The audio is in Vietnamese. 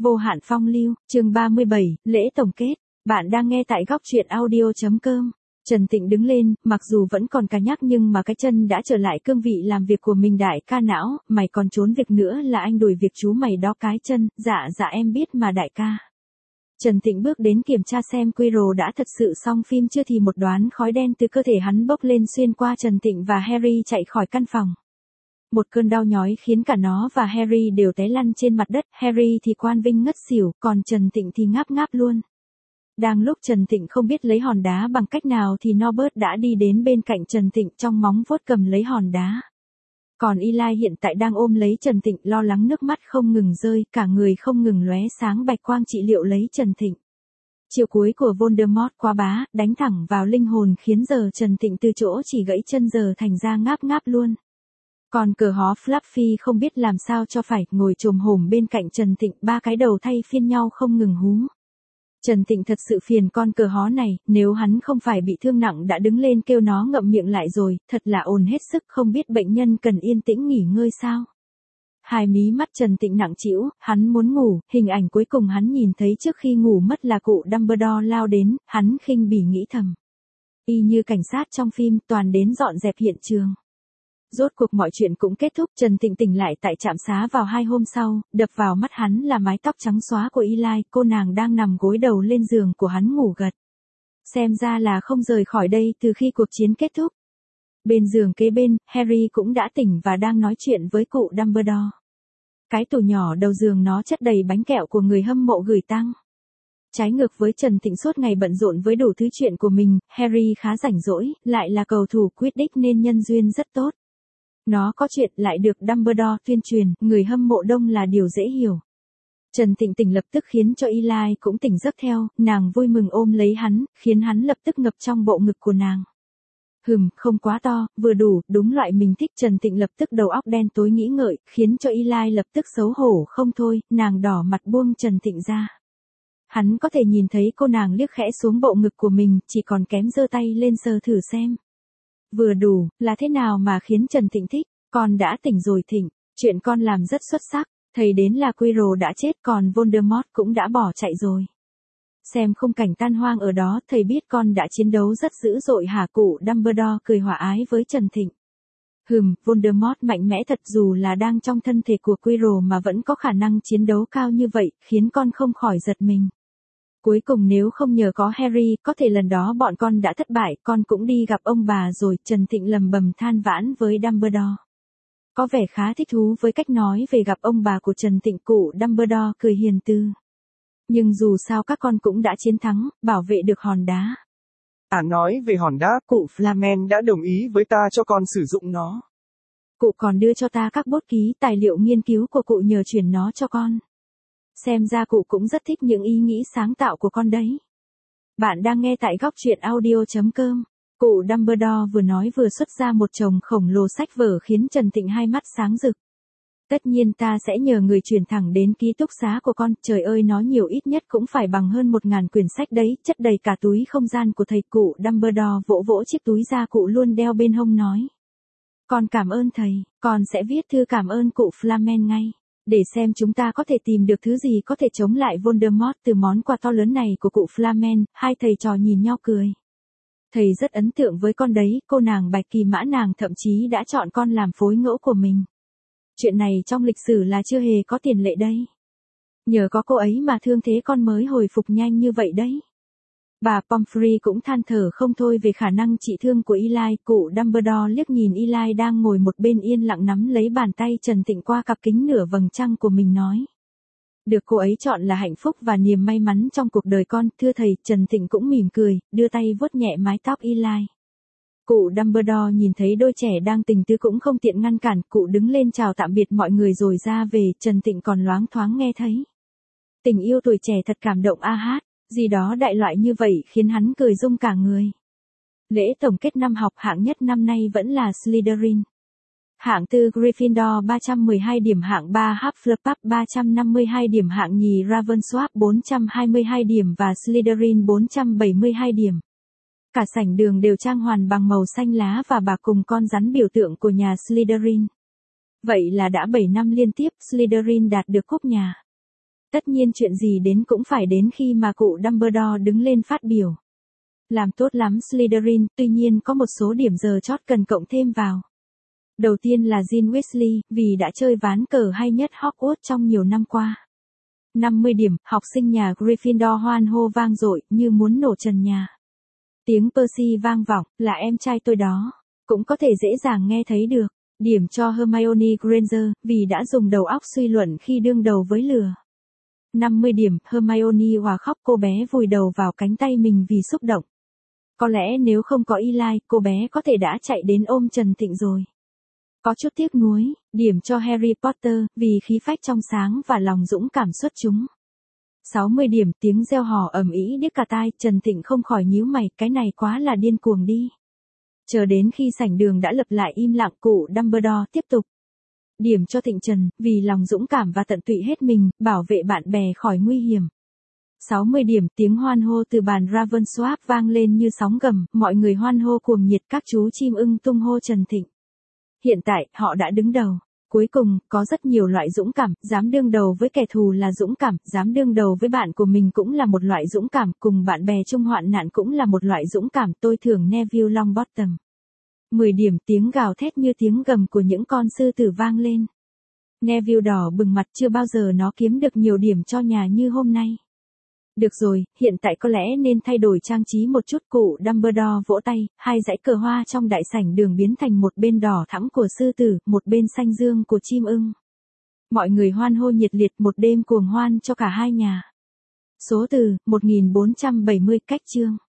Vô hạn phong lưu, chương 37, lễ tổng kết. Bạn đang nghe tại góc truyện audio.com. Trần Tịnh đứng lên, mặc dù vẫn còn cà nhắc nhưng mà cái chân đã trở lại cương vị làm việc của mình. Đại ca não, mày còn trốn việc nữa là anh đuổi việc chú mày đó cái chân. Dạ em biết mà đại ca. Trần Tịnh bước đến kiểm tra xem Quirrell đã thật sự xong phim chưa thì một đoán khói đen từ cơ thể hắn bốc lên xuyên qua Trần Tịnh và Harry chạy khỏi căn phòng. Một cơn đau nhói khiến cả nó và Harry đều té lăn trên mặt đất, Harry thì quan vinh ngất xỉu, còn Trần Tịnh thì ngáp ngáp luôn. Đang lúc Trần Tịnh không biết lấy hòn đá bằng cách nào thì Norbert đã đi đến bên cạnh Trần Tịnh trong móng vuốt cầm lấy hòn đá. Còn Eli hiện tại đang ôm lấy Trần Tịnh lo lắng nước mắt không ngừng rơi, cả người không ngừng lóe sáng bạch quang trị liệu lấy Trần Tịnh. Chiêu cuối của Voldemort quá bá, đánh thẳng vào linh hồn khiến giờ Trần Tịnh từ chỗ chỉ gãy chân giờ thành ra ngáp ngáp luôn. Còn cờ hó Fluffy không biết làm sao cho phải, ngồi chồm hổm bên cạnh Trần Tịnh, ba cái đầu thay phiên nhau không ngừng hú. Trần Tịnh thật sự phiền con cờ hó này, nếu hắn không phải bị thương nặng đã đứng lên kêu nó ngậm miệng lại rồi, thật là ồn hết sức, không biết bệnh nhân cần yên tĩnh nghỉ ngơi sao. Hai mí mắt Trần Tịnh nặng trĩu, hắn muốn ngủ, hình ảnh cuối cùng hắn nhìn thấy trước khi ngủ mất là cụ Dumbledore lao đến, hắn khinh bỉ nghĩ thầm. Y như cảnh sát trong phim, toàn đến dọn dẹp hiện trường. Rốt cuộc mọi chuyện cũng kết thúc, Trần Tịnh tỉnh lại tại trạm xá vào 2 hôm sau, đập vào mắt hắn là mái tóc trắng xóa của Eli, cô nàng đang nằm gối đầu lên giường của hắn ngủ gật. Xem ra là không rời khỏi đây từ khi cuộc chiến kết thúc. Bên giường kế bên, Harry cũng đã tỉnh và đang nói chuyện với cụ Dumbledore. Cái tủ nhỏ đầu giường nó chất đầy bánh kẹo của người hâm mộ gửi tặng. Trái ngược với Trần Tịnh suốt ngày bận rộn với đủ thứ chuyện của mình, Harry khá rảnh rỗi, lại là cầu thủ Quidditch nên nhân duyên rất tốt. Nó có chuyện lại được Dumbledore tuyên truyền, người hâm mộ đông là điều dễ hiểu. Trần Tịnh tỉnh lập tức khiến cho Eli cũng tỉnh giấc theo, nàng vui mừng ôm lấy hắn, khiến hắn lập tức ngập trong bộ ngực của nàng. Không quá to, vừa đủ, đúng loại mình thích. Trần Tịnh lập tức đầu óc đen tối nghĩ ngợi, khiến cho Eli lập tức xấu hổ không thôi, nàng đỏ mặt buông Trần Tịnh ra. Hắn có thể nhìn thấy cô nàng liếc khẽ xuống bộ ngực của mình, chỉ còn kém giơ tay lên sờ thử xem. Vừa đủ, là thế nào mà khiến Trần Tịnh thích, con đã tỉnh rồi Thịnh, chuyện con làm rất xuất sắc, thầy đến là Quirrell đã chết còn Voldemort cũng đã bỏ chạy rồi. Xem khung cảnh tan hoang ở đó, thầy biết con đã chiến đấu rất dữ dội hả? Cụ Dumbledore cười hòa ái với Trần Tịnh. Voldemort mạnh mẽ thật, dù là đang trong thân thể của Quirrell mà vẫn có khả năng chiến đấu cao như vậy, khiến con không khỏi giật mình. Cuối cùng nếu không nhờ có Harry, có thể lần đó bọn con đã thất bại, con cũng đi gặp ông bà rồi. Trần Tịnh lầm bầm than vãn với Dumbledore. Có vẻ khá thích thú với cách nói về gặp ông bà của Trần Tịnh. Cụ Dumbledore cười hiền từ. Nhưng dù sao các con cũng đã chiến thắng, bảo vệ được hòn đá. Nói về hòn đá, cụ Flamen đã đồng ý với ta cho con sử dụng nó. Cụ còn đưa cho ta các bút ký, tài liệu nghiên cứu của cụ nhờ chuyển nó cho con. Xem ra cụ cũng rất thích những ý nghĩ sáng tạo của con đấy. Bạn đang nghe tại góc truyện audio.com. Cụ Dumbledore vừa nói vừa xuất ra một chồng khổng lồ sách vở khiến Trần Tịnh hai mắt sáng rực. Tất nhiên ta sẽ nhờ người chuyển thẳng đến ký túc xá của con, trời ơi nó nhiều ít nhất cũng phải bằng hơn 1000 quyển sách đấy, chất đầy cả túi không gian của thầy. Cụ Dumbledore vỗ vỗ chiếc túi da cụ luôn đeo bên hông nói. Con cảm ơn thầy, con sẽ viết thư cảm ơn cụ Flamen ngay. Để xem chúng ta có thể tìm được thứ gì có thể chống lại Voldemort từ món quà to lớn này của cụ Flamen. Hai thầy trò nhìn nhau cười. Thầy rất ấn tượng với con đấy, cô nàng Bạch Kỳ Mã nàng thậm chí đã chọn con làm phối ngẫu của mình. Chuyện này trong lịch sử là chưa hề có tiền lệ đây. Nhờ có cô ấy mà thương thế con mới hồi phục nhanh như vậy đấy. Bà Pomfrey cũng than thở không thôi về khả năng trị thương của Eli. Cụ Dumbledore liếc nhìn Eli đang ngồi một bên yên lặng nắm lấy bàn tay Trần Tịnh qua cặp kính nửa vầng trăng của mình nói. Được cô ấy chọn là hạnh phúc và niềm may mắn trong cuộc đời con, thưa thầy. Trần Tịnh cũng mỉm cười, đưa tay vuốt nhẹ mái tóc Eli. Cụ Dumbledore nhìn thấy đôi trẻ đang tình tứ cũng không tiện ngăn cản, cụ đứng lên chào tạm biệt mọi người rồi ra về. Trần Tịnh còn loáng thoáng nghe thấy. Tình yêu tuổi trẻ thật cảm động a hát. Gì đó đại loại như vậy khiến hắn cười rung cả người. Lễ tổng kết năm học hạng nhất năm nay vẫn là Slytherin. Hạng tư Gryffindor 312 điểm, hạng 3 Hufflepuff 352 điểm, hạng nhì Ravenclaw 422 điểm và Slytherin 472 điểm. Cả sảnh đường đều trang hoàn bằng màu xanh lá và bạc cùng con rắn biểu tượng của nhà Slytherin. Vậy là đã 7 năm liên tiếp Slytherin đạt được cúp nhà. Tất nhiên chuyện gì đến cũng phải đến khi mà cụ Dumbledore đứng lên phát biểu. Làm tốt lắm Slytherin, tuy nhiên có một số điểm giờ chót cần cộng thêm vào. Đầu tiên là Ginny Weasley, vì đã chơi ván cờ hay nhất Hogwarts trong nhiều năm qua. 50 điểm, học sinh nhà Gryffindor hoan hô vang dội như muốn nổ trần nhà. Tiếng Percy vang vọng, là em trai tôi đó. Cũng có thể dễ dàng nghe thấy được. Điểm cho Hermione Granger, vì đã dùng đầu óc suy luận khi đương đầu với lửa. 50 điểm, Hermione hòa khóc, cô bé vùi đầu vào cánh tay mình vì xúc động. Có lẽ nếu không có Eli, cô bé có thể đã chạy đến ôm Trần Thịnh rồi. Có chút tiếc nuối, điểm cho Harry Potter, vì khí phách trong sáng và lòng dũng cảm xuất chúng. 60 điểm, tiếng reo hò ầm ĩ điếc cả tai, Trần Thịnh không khỏi nhíu mày, cái này quá là điên cuồng đi. Chờ đến khi sảnh đường đã lập lại im lặng, cụ Dumbledore tiếp tục. Điểm cho Thịnh Trần, vì lòng dũng cảm và tận tụy hết mình, bảo vệ bạn bè khỏi nguy hiểm. 60 điểm, tiếng hoan hô từ bàn Ravensworth vang lên như sóng gầm, mọi người hoan hô cuồng nhiệt, các chú chim ưng tung hô Trần Thịnh. Hiện tại, họ đã đứng đầu. Cuối cùng, có rất nhiều loại dũng cảm, dám đương đầu với kẻ thù là dũng cảm, dám đương đầu với bạn của mình cũng là một loại dũng cảm, cùng bạn bè chung hoạn nạn cũng là một loại dũng cảm, tôi thưởng Neville Longbottom. 10 điểm, tiếng gào thét như tiếng gầm của những con sư tử vang lên. Neville đỏ bừng mặt, chưa bao giờ nó kiếm được nhiều điểm cho nhà như hôm nay. Được rồi, hiện tại có lẽ nên thay đổi trang trí một chút, cụ Dumbledore vỗ tay, hai dãy cờ hoa trong đại sảnh đường biến thành một bên đỏ thẫm của sư tử, một bên xanh dương của chim ưng. Mọi người hoan hô nhiệt liệt, một đêm cuồng hoan cho cả hai nhà. Số từ, 1470, cách chương.